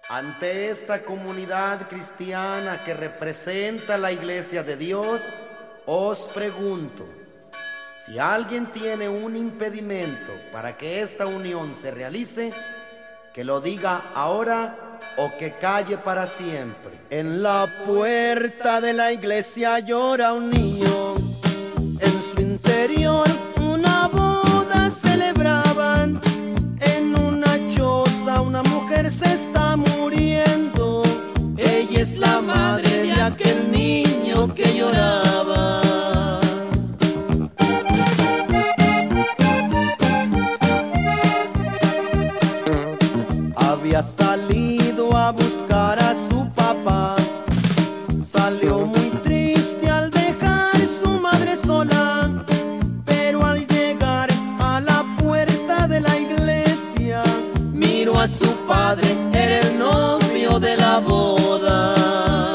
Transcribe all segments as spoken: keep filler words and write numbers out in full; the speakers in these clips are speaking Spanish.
Ante esta comunidad cristiana que representa la Iglesia de Dios, os pregunto, si alguien tiene un impedimento para que esta unión se realice, que lo diga ahora o que calle para siempre. En la puerta de la iglesia llora un niño, en su interior una boda celebraban. En una choza una mujer se está muriendo, ella es la madre de aquel niño que lloraba. Había salido a buscar a su papá, salió muy triste al dejar su madre sola, pero al llegar a la puerta de la iglesia, miró a su padre, era el novio de la boda.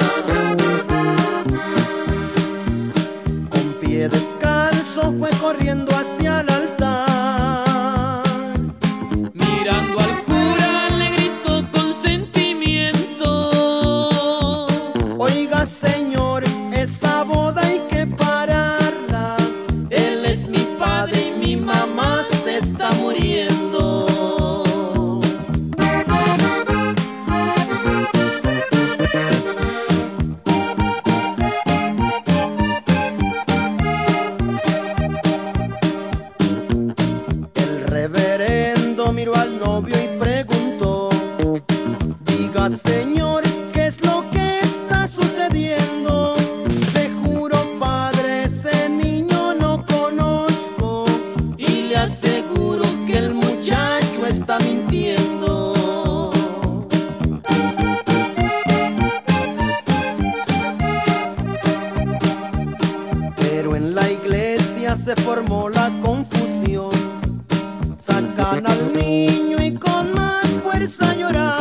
Con pie descalzo fue corriendo hacia el altar, mirando al Señor, esa boda hay que pararla. Él es mi padre y mi mamá se está muriendo. El reverendo miró al novio y preguntó: diga, Señor, ¿qué es lo que está sucediendo? Te juro, padre, ese niño no conozco, y le aseguro que el muchacho está mintiendo. Pero en la iglesia se formó la confusión, sacan al niño y con más fuerza lloran.